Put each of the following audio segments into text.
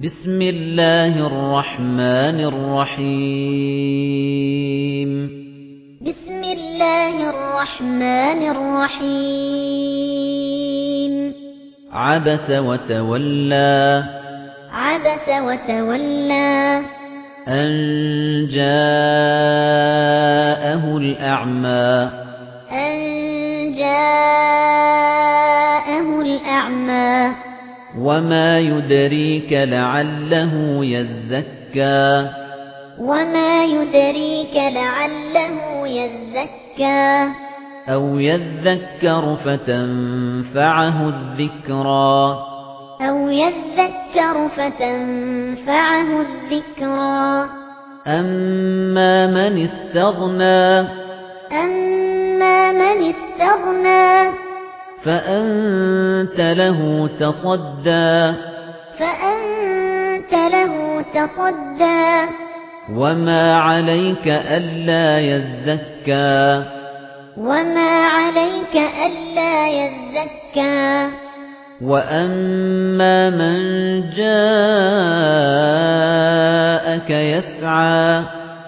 بسم الله الرحمن الرحيم بسم الله الرحمن الرحيم عبس وتولى عبس وتولى أن جاءه الأعمى أن جاءه الأعمى وما يدريك لعله يزكى وما يدريك لعله يزكى أو يذكر فتنفعه الذكرى أما من استغنى فأنت له تصدى وما عليك ألا يزكى وأما من جاءك يسعى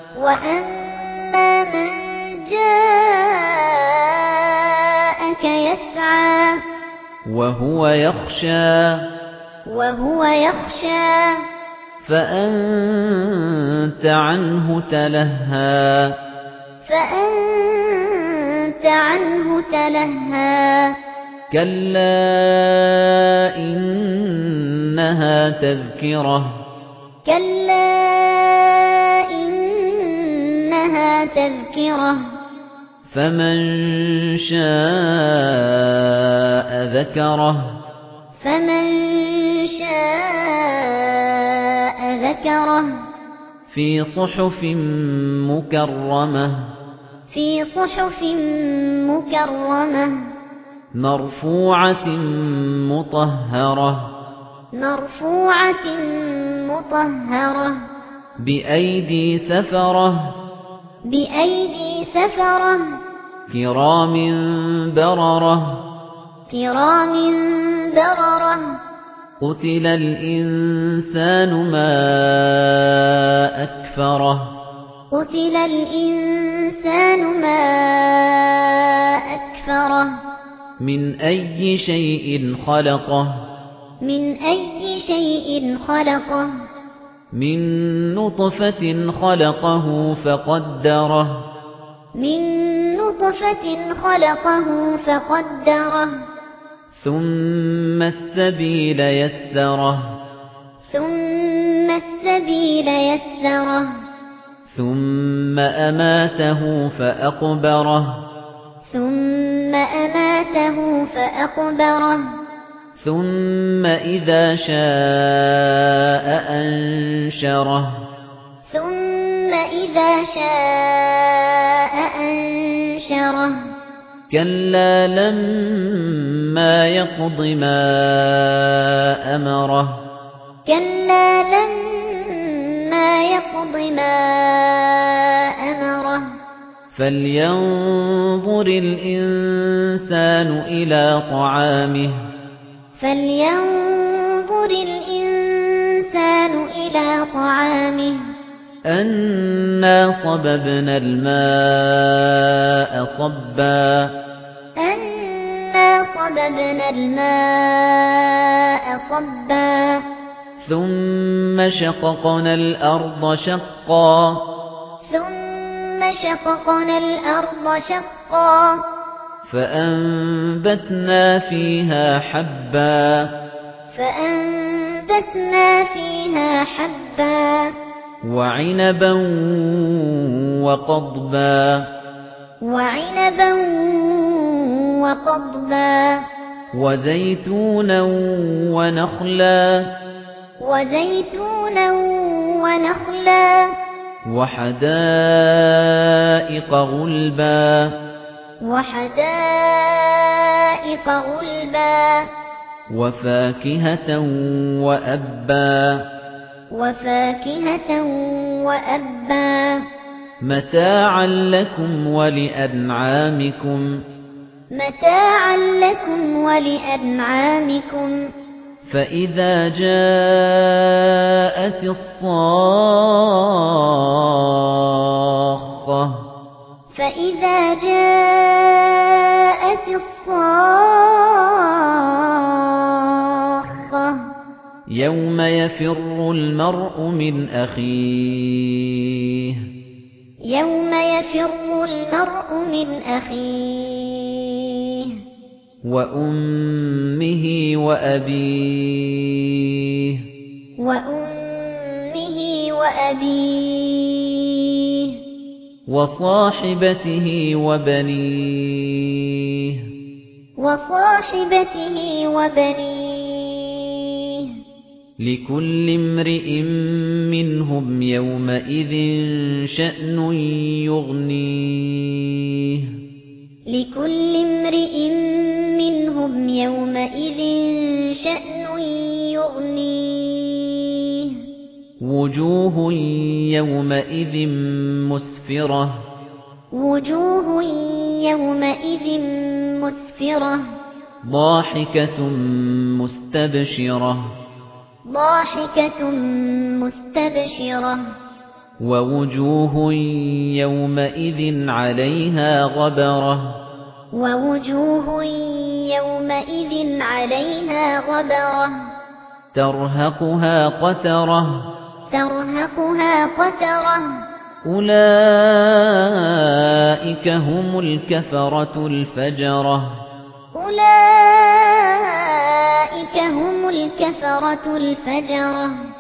وهو يخشى فأنت عنه تلهى كلا إنها تذكرة فمن شاء ذكره في صحف مكرمة مرفوعة مطهرة بأيدي سفرة كرام بررة قتل الإنسان ما أكفره من أي شيء خلقه من نطفة خلقه فقدره ثم السبيل يسره ثم أماته فأقبره ثم إذا شاء أنشره كلا لما يقض ما أمره فلينظر الإنسان إلى طعامه أنا صببنا الماء صبا ثم شققنا الأرض شقا فأنبتنا فيها حبا وعنبا وقضبا وزيتونا ونخلا وحدائق غلبا وفاكهة وأبا متاعا لكم ولأنعامكم فإذا جاء جاءت الصاخة فإذا جاءت الصاخة يوم يفر المرء من أخيه يوم يفر المرء من أخيه وأمه وأبيه وصاحبته وبنيه لكل امرئ منهم يومئذ شأن يغنيه وجوه يومئذ مسفرة ضاحكة مستبشرة ووجوه يومئذ عليها غبرة ترهقها قترة أولئك هم الكفرة الفجرة